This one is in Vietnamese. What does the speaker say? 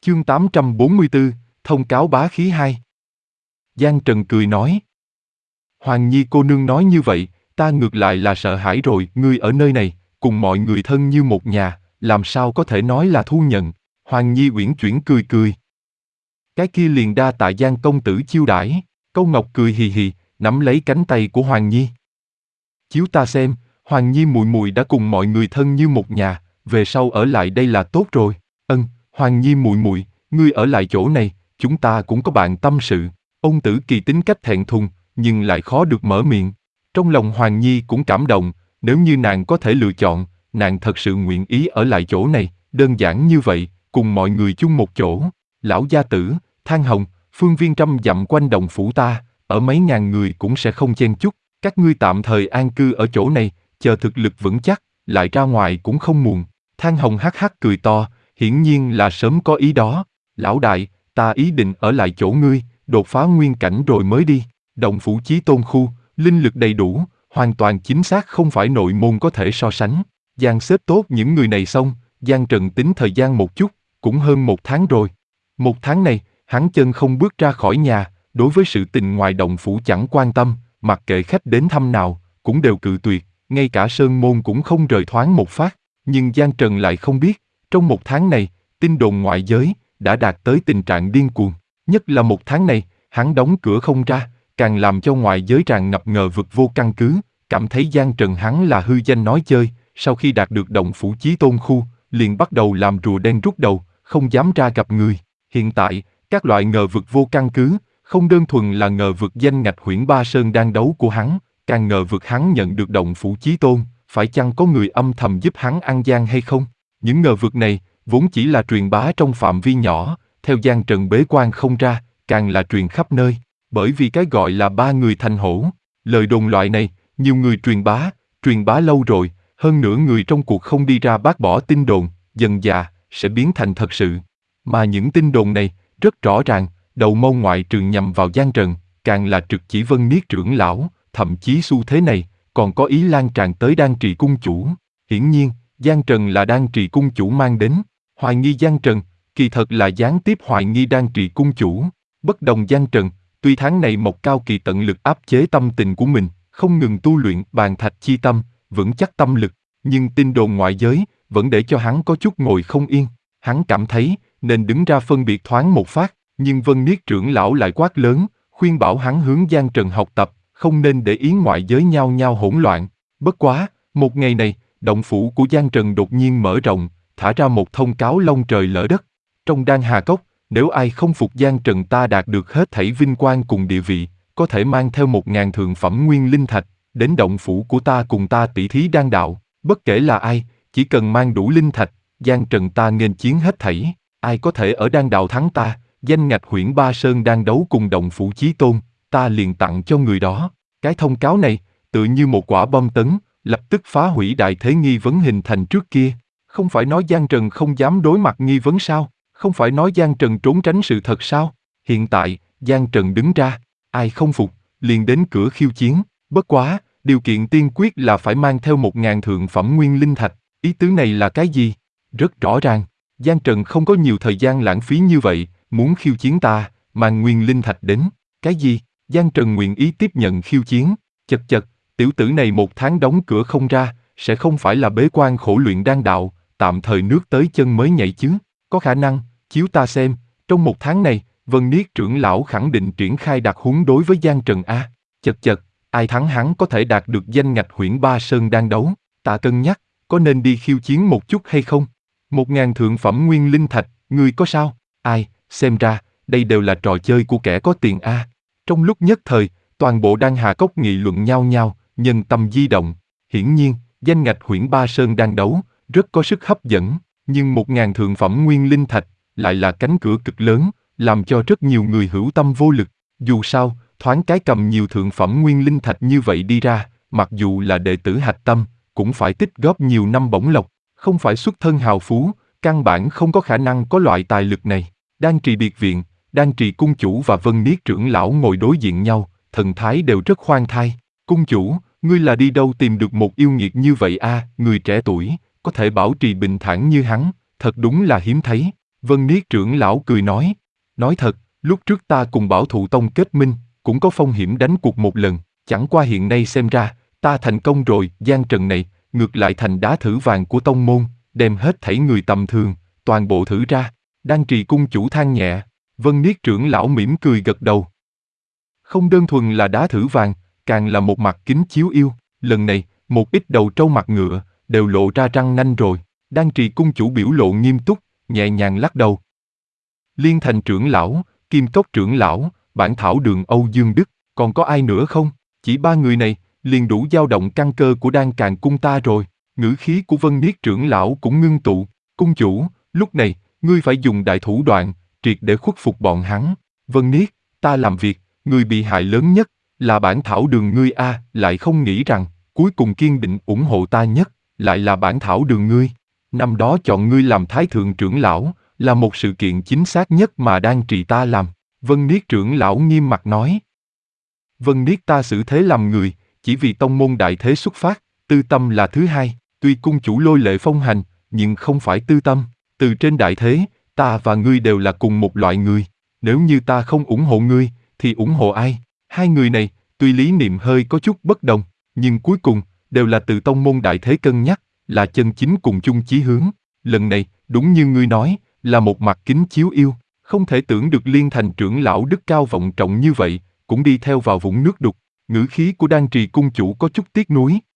Chương 844, thông cáo bá khí 2. Giang Trần cười nói. Hoàng Nhi cô nương nói như vậy, ta ngược lại là sợ hãi rồi, ngươi ở nơi này, cùng mọi người thân như một nhà, làm sao có thể nói là thu nhận. Hoàng Nhi uyển chuyển cười cười. Cái kia liền đa tạ Giang công tử chiêu đãi. Câu Ngọc cười hì hì, nắm lấy cánh tay của Hoàng Nhi. Chiếu ta xem, Hoàng Nhi muội muội đã cùng mọi người thân như một nhà, về sau ở lại đây là tốt rồi. Hoàng Nhi muội muội, ngươi ở lại chỗ này, chúng ta cũng có bạn tâm sự. Ôn Tử Kỳ tính cách thẹn thùng, nhưng lại khó được mở miệng. Trong lòng Hoàng Nhi cũng cảm động, nếu như nàng có thể lựa chọn, nàng thật sự nguyện ý ở lại chỗ này, đơn giản như vậy, cùng mọi người chung một chỗ. Lão gia tử, Thang Hồng, phương viên trăm dặm quanh đồng phủ ta, ở mấy ngàn người cũng sẽ không chen chúc, các ngươi tạm thời an cư ở chỗ này, chờ thực lực vững chắc, lại ra ngoài cũng không muộn. Thang Hồng hắc hắc cười to, hiển nhiên là sớm có ý đó. Lão đại, ta ý định ở lại chỗ ngươi, đột phá nguyên cảnh rồi mới đi. Động phủ Chí Tôn khu, linh lực đầy đủ, hoàn toàn chính xác không phải nội môn có thể so sánh. Giang xếp tốt những người này xong, Giang Trần tính thời gian một chút, cũng hơn 1 tháng rồi. 1 tháng này, hắn chân không bước ra khỏi nhà, đối với sự tình ngoài động phủ chẳng quan tâm, mặc kệ khách đến thăm nào, cũng đều cự tuyệt, ngay cả sơn môn cũng không rời thoáng một phát. Nhưng Giang Trần lại không biết, trong 1 tháng này, tin đồn ngoại giới đã đạt tới tình trạng điên cuồng. Nhất là 1 tháng này, hắn đóng cửa không ra, càng làm cho ngoại giới tràn ngập ngờ vực vô căn cứ, cảm thấy Giang Trần hắn là hư danh nói chơi. Sau khi đạt được động phủ Chí Tôn khu, liền bắt đầu làm rùa đen rút đầu, không dám ra gặp người. Hiện tại, các loại ngờ vực vô căn cứ, không đơn thuần là ngờ vực danh ngạch Huyễn Ba Sơn đang đấu của hắn, càng ngờ vực hắn nhận được động phủ Chí Tôn, phải chăng có người âm thầm giúp hắn ăn gian hay không? Những ngờ vực này, vốn chỉ là truyền bá trong phạm vi nhỏ, theo Giang Trần bế quan không ra, càng là truyền khắp nơi, bởi vì cái gọi là 3 người thành hổ. Lời đồn loại này, nhiều người truyền bá lâu rồi, hơn nữa người trong cuộc không đi ra bác bỏ tin đồn, dần dà, sẽ biến thành thật sự. Mà những tin đồn này, rất rõ ràng, đầu mâu ngoại trừ nhằm vào Giang Trần, càng là trực chỉ Vân Niết trưởng lão, thậm chí xu thế này, còn có ý lan tràn tới Đan Trì cung chủ. Hiển nhiên, Giang Trần là Đan Trì cung chủ mang đến, hoài nghi Giang Trần, kỳ thật là gián tiếp hoài nghi Đan Trì cung chủ. Bất đồng Giang Trần, tuy tháng này Mộc Cao Kỳ tận lực áp chế tâm tình của mình, không ngừng tu luyện bàn thạch chi tâm, vững chắc tâm lực, nhưng tin đồn ngoại giới vẫn để cho hắn có chút ngồi không yên. Hắn cảm thấy nên đứng ra phân biệt thoáng một phát, nhưng Vân Niết trưởng lão lại quát lớn, khuyên bảo hắn hướng Giang Trần học tập, không nên để ý ngoại giới nhao nhao hỗn loạn. Bất quá, một ngày này, động phủ của Giang Trần đột nhiên mở rộng, thả ra một thông cáo long trời lở đất. Trong Đan Hà Cốc, nếu ai không phục Giang Trần ta đạt được hết thảy vinh quang cùng địa vị, có thể mang theo 1000 thượng phẩm nguyên linh thạch, đến động phủ của ta cùng ta tỷ thí đan đạo. Bất kể là ai, chỉ cần mang đủ linh thạch, Giang Trần ta nghênh chiến hết thảy. Ai có thể ở đan đạo thắng ta, danh ngạch Huyễn Ba Sơn đang đấu cùng động phủ Chí Tôn, ta liền tặng cho người đó. Cái thông cáo này, tự như một quả bom tấn, lập tức phá hủy đại thế nghi vấn hình thành trước kia. Không phải nói Giang Trần không dám đối mặt nghi vấn sao? Không phải nói Giang Trần trốn tránh sự thật sao? Hiện tại, Giang Trần đứng ra, ai không phục, liền đến cửa khiêu chiến. Bất quá, điều kiện tiên quyết là phải mang theo 1000 thượng phẩm nguyên linh thạch. Ý tứ này là cái gì? Rất rõ ràng, Giang Trần không có nhiều thời gian lãng phí như vậy, muốn khiêu chiến ta, mang nguyên linh thạch đến. Cái gì? Giang Trần nguyện ý tiếp nhận khiêu chiến. Chật chật, tiểu tử này 1 tháng đóng cửa không ra, sẽ không phải là bế quan khổ luyện đan đạo, tạm thời nước tới chân mới nhảy chứ? Có khả năng, chiếu ta xem, trong 1 tháng này, Vân Niết trưởng lão khẳng định triển khai đặc huấn đối với Giang Trần a. Chật chật, ai thắng hắn có thể đạt được danh ngạch Huyễn Ba Sơn đang đấu, ta cân nhắc, có nên đi khiêu chiến một chút hay không? 1000 thượng phẩm nguyên linh thạch, ngươi có sao? Ai, xem ra, đây đều là trò chơi của kẻ có tiền a. Trong lúc nhất thời, toàn bộ Đan Hà Cốc nghị luận nhau nhau, nhân tâm di động. Hiển nhiên, danh ngạch Huyễn Ba Sơn đang đấu, rất có sức hấp dẫn, nhưng 1000 thượng phẩm nguyên linh thạch, lại là cánh cửa cực lớn, làm cho rất nhiều người hữu tâm vô lực. Dù sao, thoáng cái cầm nhiều thượng phẩm nguyên linh thạch như vậy đi ra, mặc dù là đệ tử hạch tâm, cũng phải tích góp nhiều năm bổng lộc, không phải xuất thân hào phú, căn bản không có khả năng có loại tài lực này. Đan Trì biệt viện, Đan Trì cung chủ và Vân Niết trưởng lão ngồi đối diện nhau, thần thái đều rất khoan thai. Cung chủ, ngươi là đi đâu tìm được một yêu nghiệt như vậy a? Người trẻ tuổi, có thể bảo trì bình thản như hắn, thật đúng là hiếm thấy. Vân Niết trưởng lão cười nói thật, lúc trước ta cùng Bảo Thụ Tông kết minh, cũng có phong hiểm đánh cuộc một lần, chẳng qua hiện nay xem ra, ta thành công rồi, gian trận này, ngược lại thành đá thử vàng của tông môn, đem hết thảy người tầm thường, toàn bộ thử ra. Đan Trì cung chủ than nhẹ, Vân Niết trưởng lão mỉm cười gật đầu. Không đơn thuần là đá thử vàng, càng là một mặt kính chiếu yêu, lần này, một ít đầu trâu mặt ngựa, đều lộ ra răng nanh rồi. Đan Trì cung chủ biểu lộ nghiêm túc, nhẹ nhàng lắc đầu. Liên Thành trưởng lão, Kim Cốc trưởng lão, Bản Thảo Đường Âu Dương Đức, còn có ai nữa không? Chỉ 3 người này, liền đủ dao động căn cơ của Đan Càn cung ta rồi. Ngữ khí của Vân Niết trưởng lão cũng ngưng tụ. Cung chủ, lúc này, ngươi phải dùng đại thủ đoạn, triệt để khuất phục bọn hắn. Vân Niết, ta làm việc, người bị hại lớn nhất, là Bản Thảo Đường ngươi a, lại không nghĩ rằng, cuối cùng kiên định ủng hộ ta nhất, lại là Bản Thảo Đường ngươi. Năm đó chọn ngươi làm Thái Thượng trưởng lão, là một sự kiện chính xác nhất mà Đan Trì ta làm. Vân Niết trưởng lão nghiêm mặt nói. Vân Niết ta xử thế làm người, chỉ vì tông môn đại thế xuất phát, tư tâm là thứ hai, tuy cung chủ lôi lệ phong hành, nhưng không phải tư tâm. Từ trên đại thế, ta và ngươi đều là cùng một loại người. Nếu như ta không ủng hộ ngươi, thì ủng hộ ai? Hai người này, tuy lý niệm hơi có chút bất đồng, nhưng cuối cùng, đều là từ tông môn đại thế cân nhắc, là chân chính cùng chung chí hướng. Lần này, đúng như ngươi nói, là một mặt kính chiếu yêu, không thể tưởng được Liên Thành trưởng lão đức cao vọng trọng như vậy, cũng đi theo vào vũng nước đục. Ngữ khí của Đan Trì cung chủ có chút tiếc nuối,